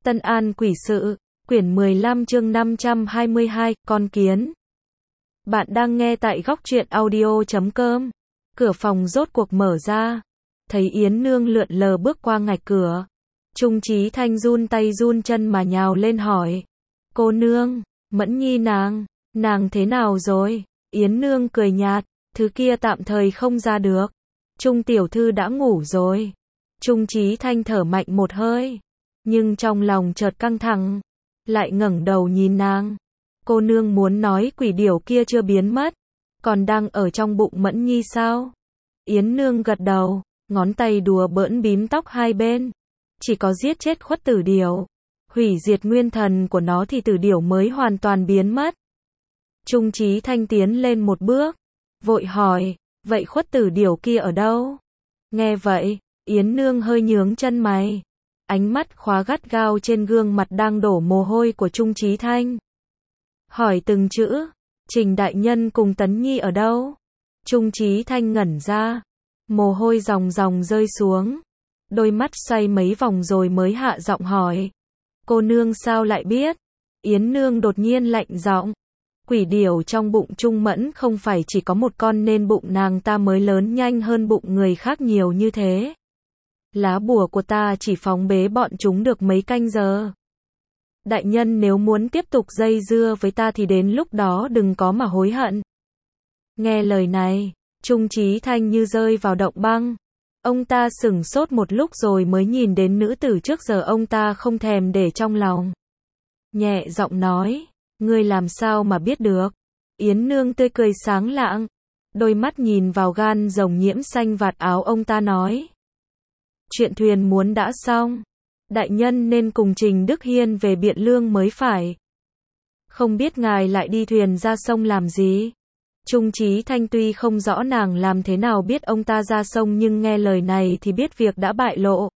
Tân An Quỷ Sự, quyển 15 chương 522, con kiến. Bạn đang nghe tại góc truyện audio.com. Cửa phòng rốt cuộc mở ra. Thấy Yến Nương lượn lờ bước qua ngạch cửa. Trung Chí Thanh run tay run chân mà nhào lên hỏi. Cô nương, Mẫn Nhi nàng thế nào rồi? Yến Nương cười nhạt, thứ kia tạm thời không ra được. Trung tiểu thư đã ngủ rồi. Trung Chí Thanh thở mạnh một hơi. Nhưng trong lòng chợt căng thẳng, lại ngẩng đầu nhìn nàng. Cô nương muốn nói quỷ điểu kia chưa biến mất, còn đang ở trong bụng Mẫn Nhi sao? Yến Nương gật đầu, ngón tay đùa bỡn bím tóc hai bên. Chỉ có giết chết khuất tử điểu, hủy diệt nguyên thần của nó thì tử điểu mới hoàn toàn biến mất. Trung Chí Thanh tiến lên một bước, vội hỏi, vậy khuất tử điểu kia ở đâu? Nghe vậy, Yến Nương hơi nhướng chân mày. Ánh mắt khóa gắt gao trên gương mặt đang đổ mồ hôi của Trung Chí Thanh. Hỏi từng chữ, Trình đại nhân cùng Tấn Nhi ở đâu? Trung Chí Thanh ngẩn ra, mồ hôi ròng ròng rơi xuống. Đôi mắt xoay mấy vòng rồi mới hạ giọng hỏi. Cô nương sao lại biết? Yến Nương đột nhiên lạnh giọng. Quỷ điểu trong bụng Trung Mẫn không phải chỉ có một con nên bụng nàng ta mới lớn nhanh hơn bụng người khác nhiều như thế. Lá bùa của ta chỉ phóng bế bọn chúng được mấy canh giờ. Đại nhân nếu muốn tiếp tục dây dưa với ta thì đến lúc đó đừng có mà hối hận. Nghe lời này, Trung Chí Thanh như rơi vào động băng. Ông ta sửng sốt một lúc rồi mới nhìn đến nữ tử trước giờ ông ta không thèm để trong lòng. Nhẹ giọng nói, ngươi làm sao mà biết được? Yến Nương tươi cười sáng lạng, đôi mắt nhìn vào gan rồng nhiễm xanh vạt áo ông ta nói. Chuyện thuyền muốn đã xong, đại nhân nên cùng Trình Đức Hiên về Biện Lương mới phải. Không biết ngài lại đi thuyền ra sông làm gì? Trung Chí Thanh tuy không rõ nàng làm thế nào biết ông ta ra sông nhưng nghe lời này thì biết việc đã bại lộ.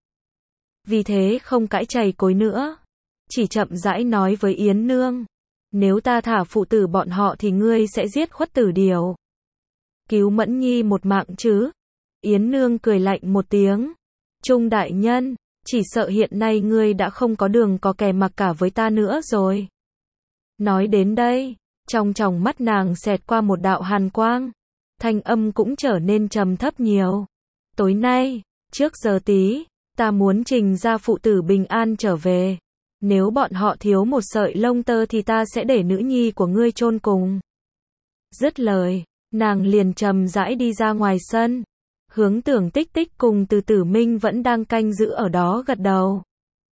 Vì thế không cãi chày cối nữa, chỉ chậm rãi nói với Yến Nương. Nếu ta thả phụ tử bọn họ thì ngươi sẽ giết khuất tử điểu. Cứu Mẫn Nhi một mạng chứ? Yến Nương cười lạnh một tiếng. Trung đại nhân, chỉ sợ hiện nay ngươi đã không có đường có kẻ mặc cả với ta nữa rồi. Nói đến đây, trong tròng mắt nàng xẹt qua một đạo hàn quang, thanh âm cũng trở nên trầm thấp nhiều. Tối nay, trước giờ tí, ta muốn Trình gia phụ tử bình an trở về. Nếu bọn họ thiếu một sợi lông tơ thì ta sẽ để nữ nhi của ngươi chôn cùng. Dứt lời, nàng liền trầm rãi đi ra ngoài sân. Hướng Tưởng Tích Tích cùng Từ Tử Minh vẫn đang canh giữ ở đó gật đầu.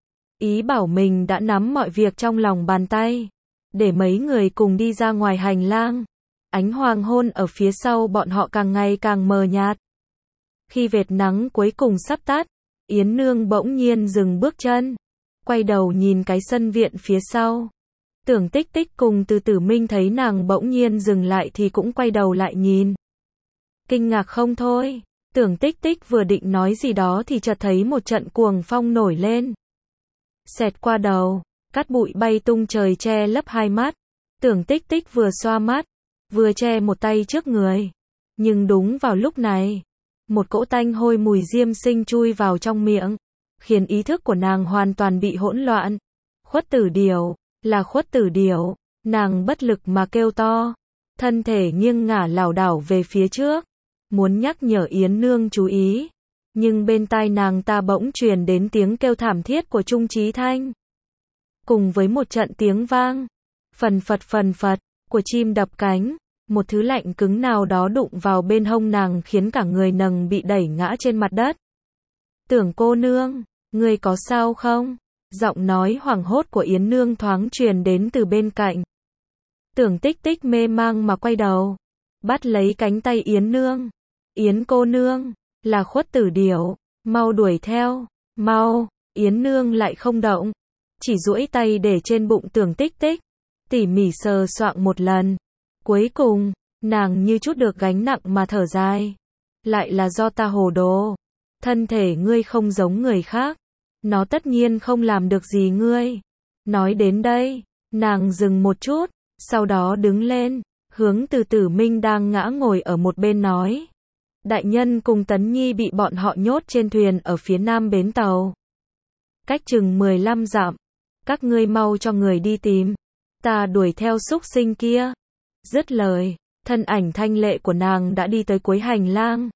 Ý bảo mình đã nắm mọi việc trong lòng bàn tay. Để mấy người cùng đi ra ngoài hành lang. Ánh hoàng hôn ở phía sau bọn họ càng ngày càng mờ nhạt. Khi vệt nắng cuối cùng sắp tắt, Yến Nương bỗng nhiên dừng bước chân. Quay đầu nhìn cái sân viện phía sau. Tưởng Tích Tích cùng Từ Tử Minh thấy nàng bỗng nhiên dừng lại thì cũng quay đầu lại nhìn. Kinh ngạc không thôi. Tưởng Tích Tích vừa định nói gì đó thì chợt thấy một trận cuồng phong nổi lên. Xẹt qua đầu, cát bụi bay tung trời che lấp hai mắt. Tưởng Tích Tích vừa xoa mắt, vừa che một tay trước người. Nhưng đúng vào lúc này, một cỗ tanh hôi mùi diêm sinh chui vào trong miệng, khiến ý thức của nàng hoàn toàn bị hỗn loạn. Khuất tử điểu, là khuất tử điểu, nàng bất lực mà kêu to, thân thể nghiêng ngả lảo đảo về phía trước. Muốn nhắc nhở Yến Nương chú ý, nhưng bên tai nàng ta bỗng truyền đến tiếng kêu thảm thiết của Trung Chí Thanh. Cùng với một trận tiếng vang, phần phật, của chim đập cánh, một thứ lạnh cứng nào đó đụng vào bên hông nàng khiến cả người nàng bị đẩy ngã trên mặt đất. Tưởng cô nương, ngươi có sao không? Giọng nói hoảng hốt của Yến Nương thoáng truyền đến từ bên cạnh. Tưởng Tích Tích mê mang mà quay đầu, bắt lấy cánh tay Yến Nương. Yến cô nương, là khuất tử điểu, mau đuổi theo, mau. Yến Nương lại không động, chỉ duỗi tay để trên bụng Tưởng Tích Tích, tỉ mỉ sờ soạng một lần. Cuối cùng, nàng như chút được gánh nặng mà thở dài. Lại là do ta hồ đồ. Thân thể ngươi không giống người khác, nó tất nhiên không làm được gì ngươi. Nói đến đây, nàng dừng một chút, sau đó đứng lên, hướng Từ Tử Minh đang ngã ngồi ở một bên nói. Đại nhân cùng Tấn Nhi bị bọn họ nhốt trên thuyền ở phía nam bến tàu. Cách chừng 15 dặm, Các ngươi mau cho người đi tìm. Ta đuổi theo súc sinh kia. Dứt lời, thân ảnh thanh lệ của nàng đã đi tới cuối hành lang.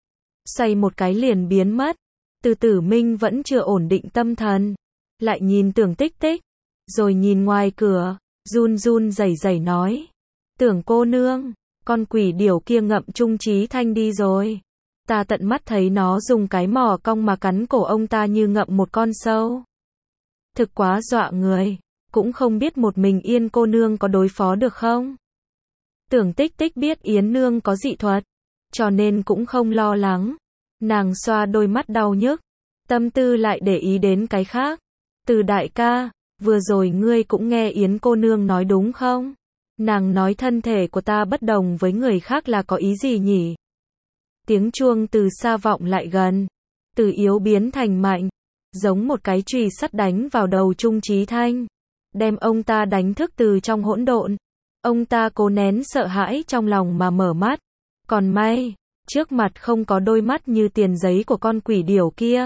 Xoay một cái liền biến mất. Từ Tử Minh vẫn chưa ổn định tâm thần. Lại nhìn Tưởng Tích Tích. Rồi nhìn ngoài cửa, run run rẩy rẩy nói. Tưởng cô nương, con quỷ điểu kia ngậm Trung Chí Thanh đi rồi. Ta tận mắt thấy nó dùng cái mỏ cong mà cắn cổ ông ta như ngậm một con sâu. Thực quá dọa người, cũng không biết một mình Yên cô nương có đối phó được không? Tưởng Tích Tích biết Yến nương có dị thuật, cho nên cũng không lo lắng. Nàng xoa đôi mắt đau nhức, tâm tư lại để ý đến cái khác. Từ đại ca, vừa rồi ngươi cũng nghe Yến cô nương nói đúng không? Nàng nói thân thể của ta bất đồng với người khác là có ý gì nhỉ? Tiếng chuông từ xa vọng lại gần, từ yếu biến thành mạnh, giống một cái chùy sắt đánh vào đầu Trung Chí Thanh, đem ông ta đánh thức từ trong hỗn độn. Ông ta cố nén sợ hãi trong lòng mà mở mắt, còn may, trước mặt không có đôi mắt như tiền giấy của con quỷ điểu kia.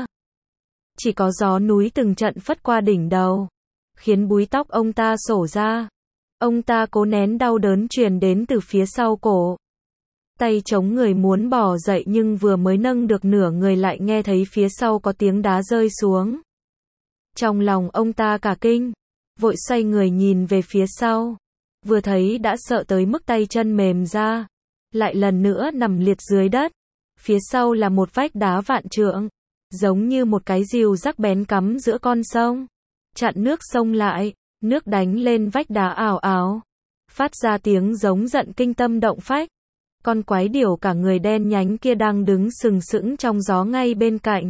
Chỉ có gió núi từng trận phất qua đỉnh đầu, khiến búi tóc ông ta xổ ra. Ông ta cố nén đau đớn truyền đến từ phía sau cổ. Tay chống người muốn bò dậy nhưng vừa mới nâng được nửa người lại nghe thấy phía sau có tiếng đá rơi xuống. Trong lòng ông ta cả kinh, vội xoay người nhìn về phía sau. Vừa thấy đã sợ tới mức tay chân mềm ra, lại lần nữa nằm liệt dưới đất. Phía sau là một vách đá vạn trượng, giống như một cái rìu rắc bén cắm giữa con sông, chặn nước sông lại, nước đánh lên vách đá ào ào, phát ra tiếng giống giận kinh tâm động phách. Con quái điểu cả người đen nhánh kia đang đứng sừng sững trong gió ngay bên cạnh.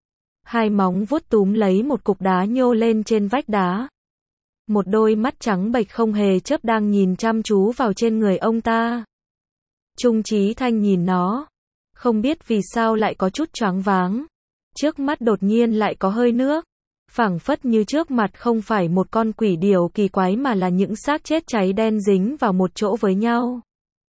Hai móng vuốt túm lấy một cục đá nhô lên trên vách đá. Một đôi mắt trắng bệch không hề chớp đang nhìn chăm chú vào trên người ông ta. Trung Chí Thanh nhìn nó, không biết vì sao lại có chút choáng váng. Trước mắt đột nhiên lại có hơi nước, phảng phất như trước mặt không phải một con quỷ điểu kỳ quái mà là những xác chết cháy đen dính vào một chỗ với nhau.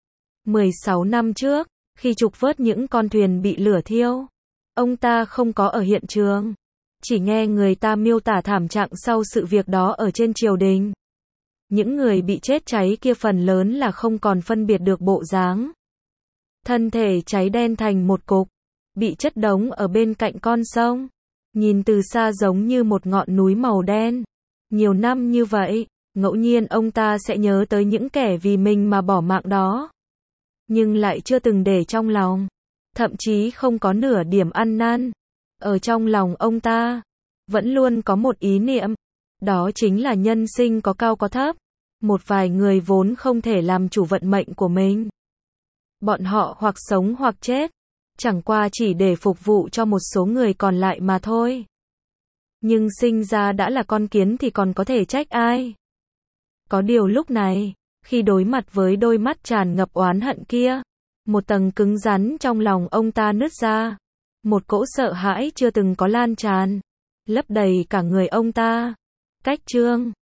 16 năm trước, khi trục vớt những con thuyền bị lửa thiêu, ông ta không có ở hiện trường, chỉ nghe người ta miêu tả thảm trạng sau sự việc đó ở trên triều đình. Những người bị chết cháy kia phần lớn là không còn phân biệt được bộ dáng. Thân thể cháy đen thành một cục, bị chất đống ở bên cạnh con sông. Nhìn từ xa giống như một ngọn núi màu đen. Nhiều năm như vậy, ngẫu nhiên ông ta sẽ nhớ tới những kẻ vì mình mà bỏ mạng đó. Nhưng lại chưa từng để trong lòng. Thậm chí không có nửa điểm ăn năn. Ở trong lòng ông ta, vẫn luôn có một ý niệm. Đó chính là nhân sinh có cao có thấp. Một vài người vốn không thể làm chủ vận mệnh của mình. Bọn họ hoặc sống hoặc chết. Chẳng qua chỉ để phục vụ cho một số người còn lại mà thôi. Nhưng sinh ra đã là con kiến thì còn có thể trách ai? Có điều lúc này, khi đối mặt với đôi mắt tràn ngập oán hận kia, một tầng cứng rắn trong lòng ông ta nứt ra. Một cỗ sợ hãi chưa từng có lan tràn, lấp đầy cả người ông ta. Cách chương